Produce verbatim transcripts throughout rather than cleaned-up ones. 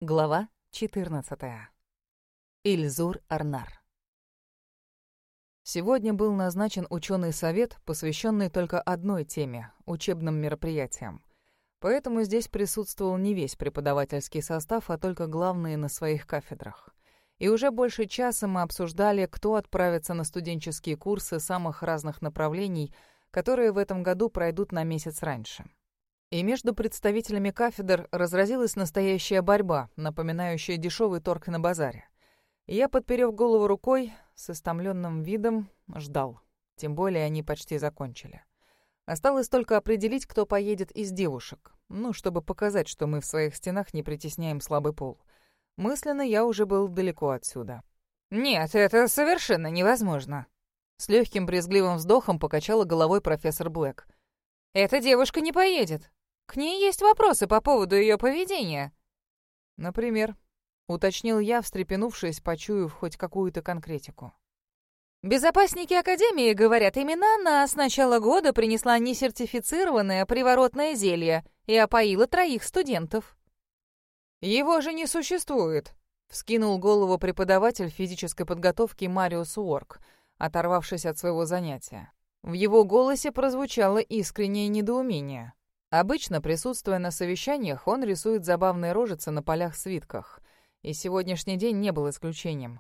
Глава четырнадцатая. Ильзур Арнар. Сегодня был назначен ученый совет, посвященный только одной теме — учебным мероприятиям. Поэтому здесь присутствовал не весь преподавательский состав, а только главные на своих кафедрах. И уже больше часа мы обсуждали, кто отправится на студенческие курсы самых разных направлений, которые в этом году пройдут на месяц раньше. И между представителями кафедр разразилась настоящая борьба, напоминающая дешевый торг на базаре. И я, подперев голову рукой, с истомленным видом ждал. Тем более они почти закончили. Осталось только определить, кто поедет из девушек. Ну, чтобы показать, что мы в своих стенах не притесняем слабый пол. Мысленно я уже был далеко отсюда. «Нет, это совершенно невозможно!» С легким брезгливым вздохом покачала головой профессор Блэк. «Эта девушка не поедет. К ней есть вопросы по поводу ее поведения». «Например?» — уточнил я, встрепенувшись, почуяв хоть какую-то конкретику. «Безопасники Академии говорят, именно она с начала года принесла несертифицированное приворотное зелье и опоила троих студентов». «Его же не существует», — вскинул голову преподаватель физической подготовки Мариус Уорк, оторвавшись от своего занятия. В его голосе прозвучало искреннее недоумение. Обычно, присутствуя на совещаниях, он рисует забавные рожицы на полях-свитках. И сегодняшний день не был исключением.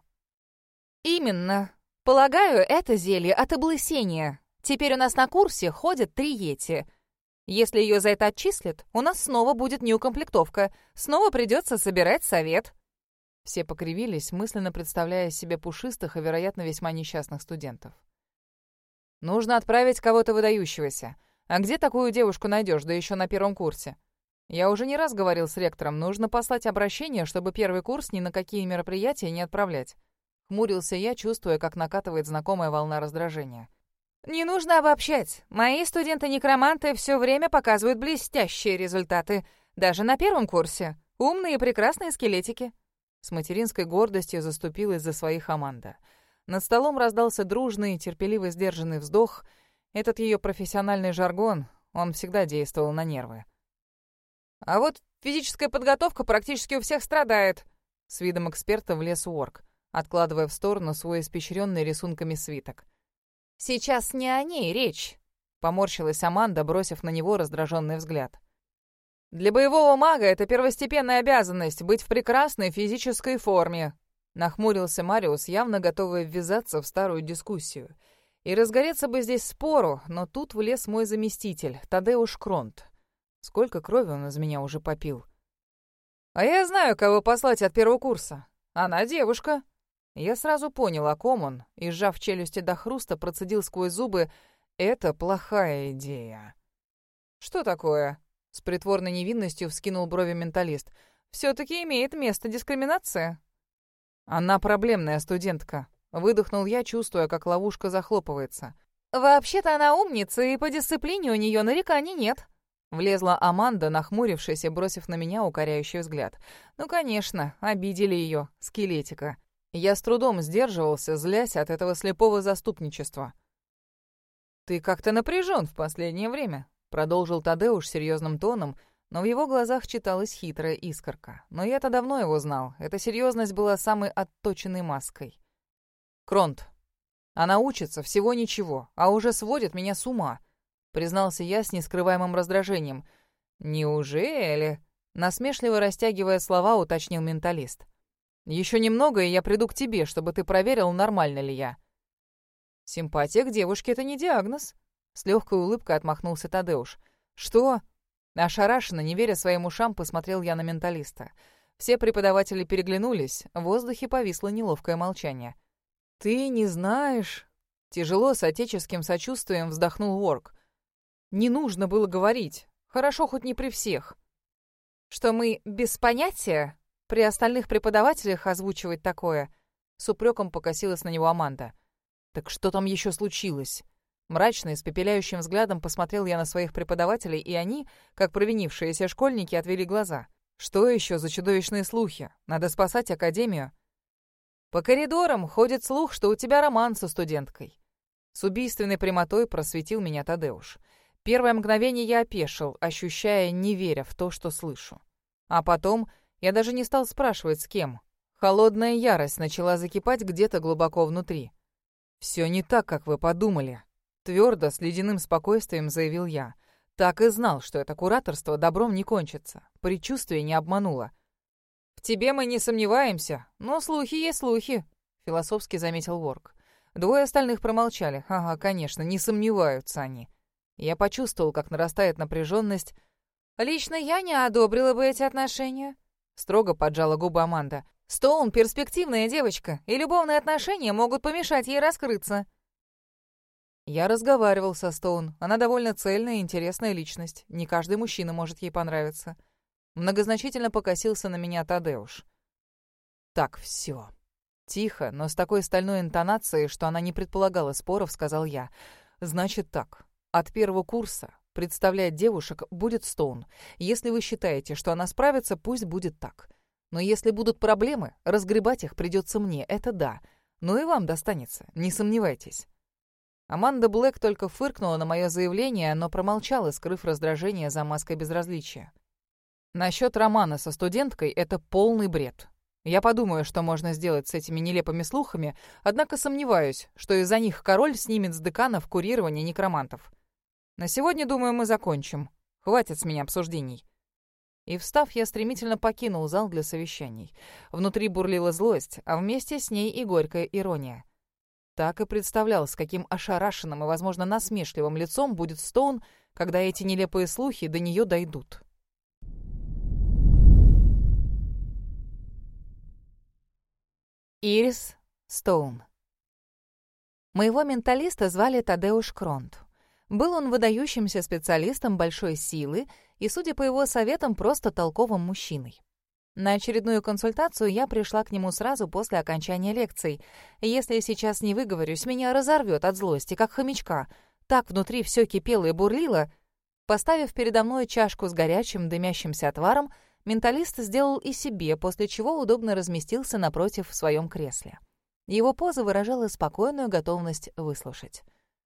«Именно. Полагаю, это зелье от облысения. Теперь у нас на курсе ходят три йети. Если ее за это отчислят, у нас снова будет неукомплектовка. Снова придется собирать совет». Все покривились, мысленно представляя себе пушистых и, вероятно, весьма несчастных студентов. «Нужно отправить кого-то выдающегося. А где такую девушку найдешь, да еще на первом курсе? Я уже не раз говорил с ректором, нужно послать обращение, чтобы первый курс ни на какие мероприятия не отправлять». Хмурился я, чувствуя, как накатывает знакомая волна раздражения. «Не нужно обобщать. Мои студенты-некроманты все время показывают блестящие результаты. Даже на первом курсе. Умные и прекрасные скелетики». С материнской гордостью заступилась за своих Аманда. Над столом раздался дружный, терпеливо сдержанный вздох. Этот ее профессиональный жаргон, он всегда действовал на нервы. «А вот физическая подготовка практически у всех страдает», — с видом эксперта влез Уорк, откладывая в сторону свой испещренный рисунками свиток. «Сейчас не о ней речь», — поморщилась Аманда, бросив на него раздраженный взгляд. «Для боевого мага это первостепенная обязанность — быть в прекрасной физической форме», — нахмурился Мариус, явно готовый ввязаться в старую дискуссию. И разгореться бы здесь спору, но тут влез мой заместитель, Тадеуш Кронт. Сколько крови он из меня уже попил. «А я знаю, кого послать от первого курса. Она девушка». Я сразу понял, о ком он, и, сжав челюсти до хруста, процедил сквозь зубы: «Это плохая идея». «Что такое?» — с притворной невинностью вскинул брови менталист. «Все-таки имеет место дискриминация». «Она проблемная студентка», — выдохнул я, чувствуя, как ловушка захлопывается. «Вообще-то она умница, и по дисциплине у нее нареканий нет». Влезла Аманда, нахмурившись и бросив на меня укоряющий взгляд. Ну, конечно, обидели ее, скелетика. Я с трудом сдерживался, злясь от этого слепого заступничества. «Ты как-то напряжен в последнее время», — продолжил Тадеуш серьезным тоном, но в его глазах читалась хитрая искорка. Но я-то давно его знал, эта серьезность была самой отточенной маской. «Кронт, она учится всего ничего, а уже сводит меня с ума», — признался я с нескрываемым раздражением. «Неужели?» — насмешливо растягивая слова, уточнил менталист. «Еще немного, и я приду к тебе, чтобы ты проверил, нормально ли я». «Симпатия к девушке — это не диагноз», — с легкой улыбкой отмахнулся Тадеуш. «Что?» Ошарашенно, не веря своим ушам, посмотрел я на менталиста. Все преподаватели переглянулись, в воздухе повисло неловкое молчание. «Ты не знаешь...» Тяжело, с отеческим сочувствием вздохнул Уорк. «Не нужно было говорить. Хорошо, хоть не при всех». «Что мы без понятия? При остальных преподавателях озвучивать такое?» С упреком покосилась на него Аманда. «Так что там еще случилось?» Мрачно и с пепеляющим взглядом посмотрел я на своих преподавателей, и они, как провинившиеся школьники, отвели глаза. «Что еще за чудовищные слухи? Надо спасать Академию». «По коридорам ходит слух, что у тебя роман со студенткой». С убийственной прямотой просветил меня Тадеуш. Первое мгновение я опешил, ощущая, не веря в то, что слышу. А потом Я даже не стал спрашивать, с кем. Холодная ярость начала закипать где-то глубоко внутри. «Все не так, как вы подумали», — твердо, с ледяным спокойствием заявил я. Так и знал, что это кураторство добром не кончится. Предчувствие не обмануло. «В тебе мы не сомневаемся, но слухи есть слухи», — философски заметил Ворк. Двое остальных промолчали. Ага, конечно, не сомневаются они. Я почувствовал, как нарастает напряженность. «Лично я не одобрила бы эти отношения», — строго поджала губы Аманда. «Стоун — перспективная девочка, и любовные отношения могут помешать ей раскрыться». Я разговаривал со Стоун. Она довольно цельная и интересная личность. Не каждый мужчина может ей понравиться. Многозначительно покосился на меня Тадеуш. «Так, все. Тихо, но с такой стальной интонацией, что она не предполагала споров, сказал я. Значит так, от первого курса представлять девушек будет Стоун. Если вы считаете, что она справится, пусть будет так. Но если будут проблемы, разгребать их придется мне, это да. Но и вам достанется, не сомневайтесь». Аманда Блэк только фыркнула на мое заявление, но промолчала, скрыв раздражение за маской безразличия. Насчет романа со студенткой — это полный бред. Я подумаю, что можно сделать с этими нелепыми слухами, однако сомневаюсь, что из-за них король снимет с деканов курирование некромантов. На сегодня, думаю, мы закончим. Хватит с меня обсуждений. И, встав, я стремительно покинул зал для совещаний. Внутри бурлила злость, а вместе с ней и горькая ирония. Так и представлял, с каким ошарашенным и, возможно, насмешливым лицом будет Стоун, когда эти нелепые слухи до нее дойдут. Ирис Стоун. Моего менталиста звали Тадеуш Кронт. Был он выдающимся специалистом большой силы и, судя по его советам, просто толковым мужчиной. На очередную консультацию я пришла к нему сразу после окончания лекций. Если сейчас не выговорюсь, меня разорвет от злости, как хомячка. Так внутри все кипело и бурлило. Поставив передо мной чашку с горячим дымящимся отваром, менталист сделал и себе, после чего удобно разместился напротив в своем кресле. Его поза выражала спокойную готовность выслушать.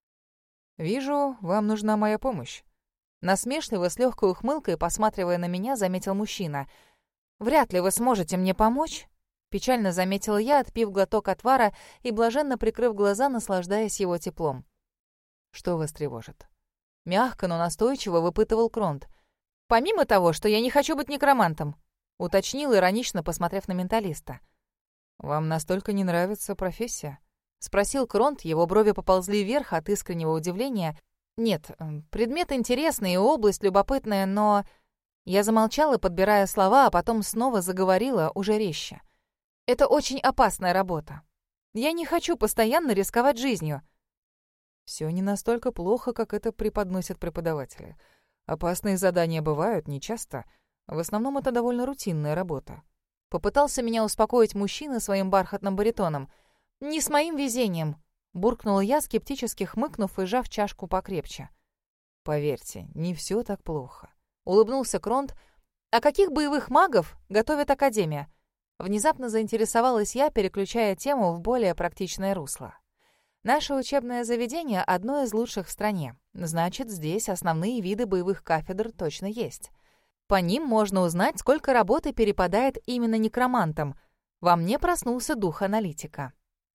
«Вижу, вам нужна моя помощь». Насмешливо, с легкой ухмылкой, посматривая на меня, заметил мужчина. «Вряд ли вы сможете мне помочь», — печально заметила я, отпив глоток отвара и блаженно прикрыв глаза, наслаждаясь его теплом. «Что вас тревожит?» Мягко, но настойчиво выпытывал Кронт. «Помимо того, что я не хочу быть некромантом», — уточнил, иронично посмотрев на менталиста. «Вам настолько не нравится профессия?» — спросил Кронт, его брови поползли вверх от искреннего удивления. «Нет, предмет интересный и область любопытная, но...» Я замолчала, подбирая слова, а потом снова заговорила, уже резче. «Это очень опасная работа. Я не хочу постоянно рисковать жизнью». «Все не настолько плохо, как это преподносят преподаватели. Опасные задания бывают нечасто. В основном это довольно рутинная работа». Попытался меня успокоить мужчина своим бархатным баритоном. «Не с моим везением», — буркнула я, скептически хмыкнув и сжав чашку покрепче. «Поверьте, не все так плохо», — улыбнулся Кронт. «А каких боевых магов готовит Академия?» Внезапно заинтересовалась я, переключая тему в более практичное русло. «Наше учебное заведение — одно из лучших в стране. Значит, здесь основные виды боевых кафедр точно есть. По ним можно узнать, сколько работы перепадает именно некромантам. Во мне проснулся дух аналитика.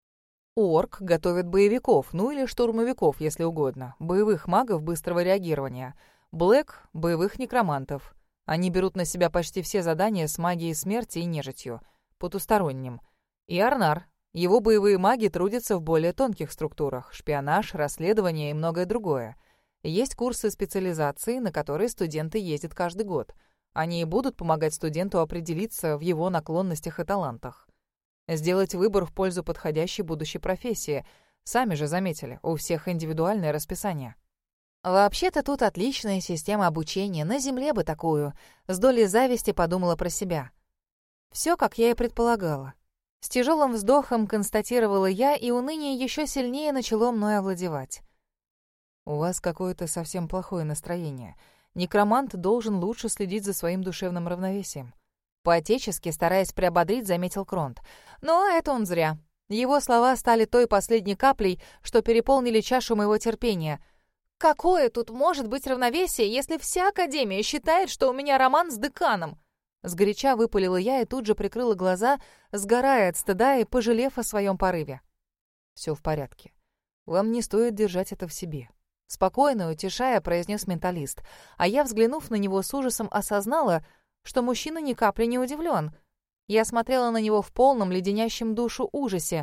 Орк готовит боевиков, ну или штурмовиков, если угодно, боевых магов быстрого реагирования. Блэк — боевых некромантов. Они берут на себя почти все задания с магией смерти и нежитью, потусторонним. И Арнар. Его боевые маги трудятся в более тонких структурах — шпионаж, расследование и многое другое. Есть курсы специализации, на которые студенты ездят каждый год. Они и будут помогать студенту определиться в его наклонностях и талантах. Сделать выбор в пользу подходящей будущей профессии. Сами же заметили, у всех индивидуальное расписание. Вообще-то тут отличная система обучения, на земле бы такую. С долей зависти подумала про себя. Все, как я и предполагала. С тяжелым вздохом констатировала я, и уныние еще сильнее начало мной овладевать. «У вас какое-то совсем плохое настроение. Некромант должен лучше следить за своим душевным равновесием». По-отечески, стараясь приободрить, заметил Кронт. Но это он зря. Его слова стали той последней каплей, что переполнили чашу моего терпения. «Какое тут может быть равновесие, если вся Академия считает, что у меня роман с деканом?» Сгоряча выпалила я и тут же прикрыла глаза, сгорая от стыда и пожалев о своем порыве. «Все в порядке. Вам не стоит держать это в себе», — спокойно, утешая, произнес менталист, а я, взглянув на него с ужасом, осознала, что мужчина ни капли не удивлен. Я смотрела на него в полном леденящем душу ужасе.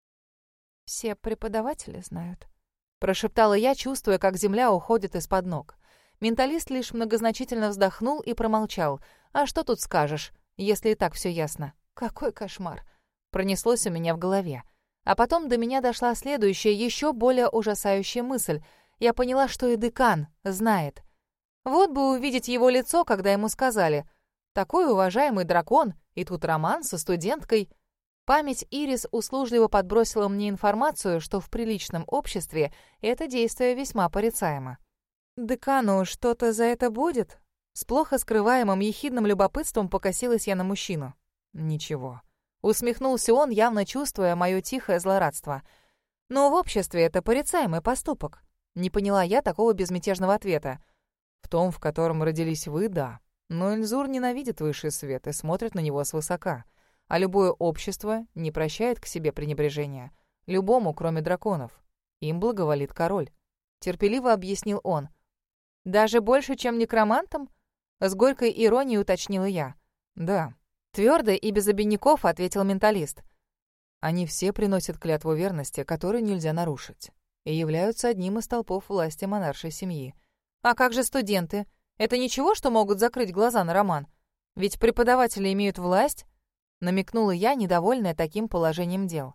«Все преподаватели знают», — прошептала я, чувствуя, как земля уходит из-под ног. Менталист лишь многозначительно вздохнул и промолчал. «А что тут скажешь, если и так все ясно? Какой кошмар!» Пронеслось у меня в голове. А потом до меня дошла следующая, еще более ужасающая мысль. Я поняла, что и декан знает. Вот бы увидеть его лицо, когда ему сказали: «Такой уважаемый дракон, и тут роман со студенткой». Память Ирис услужливо подбросила мне информацию, что в приличном обществе это действие весьма порицаемо. «Декану что-то за это будет?» С плохо скрываемым ехидным любопытством покосилась я на мужчину. «Ничего». Усмехнулся он, явно чувствуя мое тихое злорадство. «Но в обществе это порицаемый поступок». Не поняла я такого безмятежного ответа. «В том, в котором родились вы, да. Но Эльзур ненавидит высший свет и смотрит на него свысока. А любое общество не прощает к себе пренебрежения. Любому, кроме драконов. Им благоволит король». Терпеливо объяснил он. «Даже больше, чем некромантам?» С горькой иронией уточнила я. «Да». Твердо и без обиняков ответил менталист. «Они все приносят клятву верности, которую нельзя нарушить, и являются одним из столпов власти монаршей семьи». «А как же студенты? Это ничего, что могут закрыть глаза на роман? Ведь преподаватели имеют власть?» Намекнула я, недовольная таким положением дел.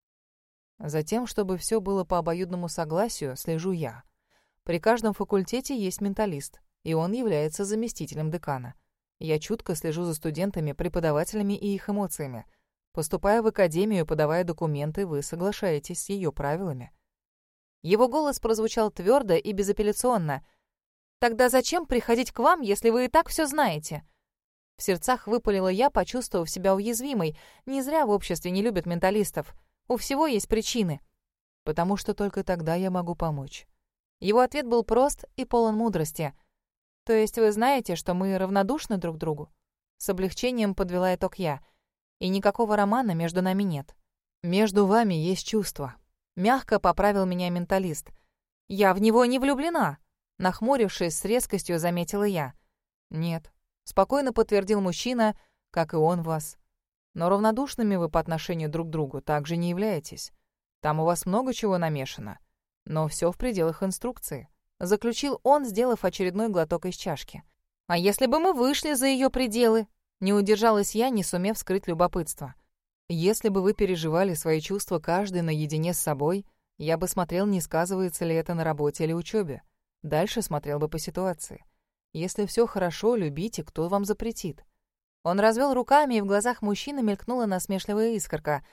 «Затем, чтобы все было по обоюдному согласию, слежу я. При каждом факультете есть менталист, и он является заместителем декана. Я чутко слежу за студентами, преподавателями и их эмоциями. Поступая в академию, подавая документы, вы соглашаетесь с ее правилами». Его голос прозвучал твердо и безапелляционно. «Тогда зачем приходить к вам, если вы и так все знаете?» В сердцах выпалила я, почувствовав себя уязвимой. Не зря в обществе не любят менталистов. У всего есть причины. «Потому что только тогда я могу помочь». Его ответ был прост и полон мудрости. «То есть вы знаете, что мы равнодушны друг к другу?» С облегчением подвела итог я. «И никакого романа между нами нет. Между вами есть чувства». Мягко поправил меня менталист. «Я в него не влюблена», — нахмурившись, с резкостью заметила я. «Нет», — спокойно подтвердил мужчина, как и он вас. «Но равнодушными вы по отношению друг к другу также не являетесь. Там у вас много чего намешано, но все в пределах инструкции», — заключил он, сделав очередной глоток из чашки. «А если бы мы вышли за ее пределы?» Не удержалась я, не сумев скрыть любопытство. «Если бы вы переживали свои чувства каждый наедине с собой, я бы смотрел, не сказывается ли это на работе или учебе. Дальше смотрел бы по ситуации. Если все хорошо, любите, кто вам запретит?» Он развел руками, и в глазах мужчины мелькнула насмешливая искорка.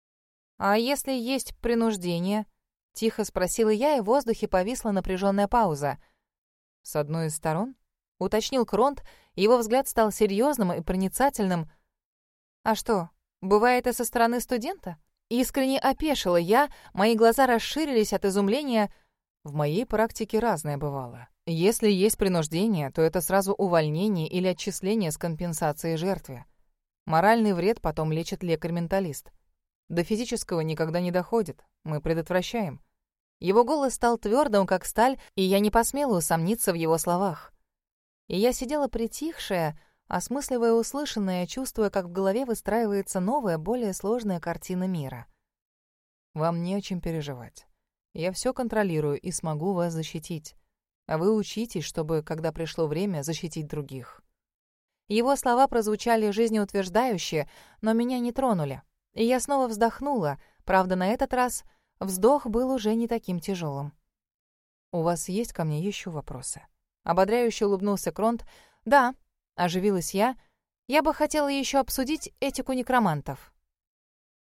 «А если есть принуждение?» — тихо спросила я, и в воздухе повисла напряженная пауза. «С одной из сторон?» — уточнил Кронт, и его взгляд стал серьезным и проницательным. «А что, бывает и со стороны студента?» Искренне опешила я, мои глаза расширились от изумления. В моей практике разное бывало. Если есть принуждение, то это сразу увольнение или отчисление с компенсацией жертве. Моральный вред потом лечит лекарь-менталист. До физического никогда не доходит, мы предотвращаем». Его голос стал твердым, как сталь, и я не посмела усомниться в его словах. И я сидела притихшая, осмысливая услышанное, чувствуя, как в голове выстраивается новая, более сложная картина мира. «Вам не о чем переживать. Я все контролирую и смогу вас защитить. А вы учитесь, чтобы, когда пришло время, защитить других». Его слова прозвучали жизнеутверждающе, но меня не тронули. И я снова вздохнула, правда, на этот раз вздох был уже не таким тяжелым. «У вас есть ко мне еще вопросы?» Ободряюще улыбнулся Кронт. «Да», — оживилась я, — «я бы хотела еще обсудить этику некромантов».